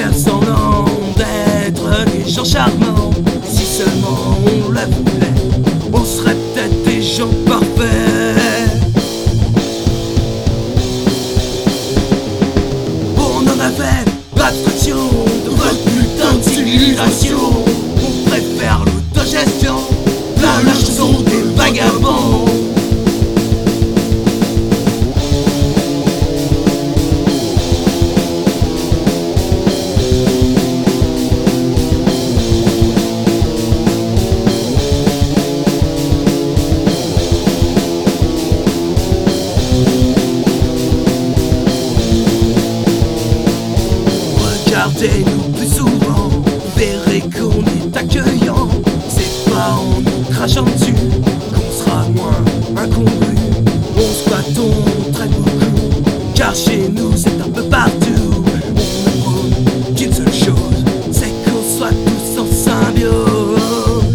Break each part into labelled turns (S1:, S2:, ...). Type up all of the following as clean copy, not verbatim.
S1: faire semblant d'être des gens charmants. Si seulement on la voulait, on serait peut-être des gens parfaits. On en a fait l'abstraction de votre putain de civilisation. On préfère l'autogestion, la chanson des vagabonds. Regardez-nous plus souvent, vous verrez qu'on est accueillant. C'est pas en nous crachant dessus qu'on sera moins incongru. On squatte, on traite beaucoup, car chez nous c'est un peu partout. On ne prône qu'une seule chose, c'est qu'on soit tous en symbiose.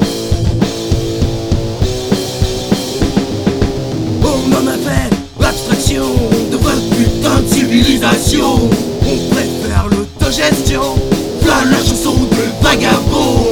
S1: On en a fait l'abstraction de votre putain de civilisation. On préfère l'autogestion, voilà la chanson de vagabond.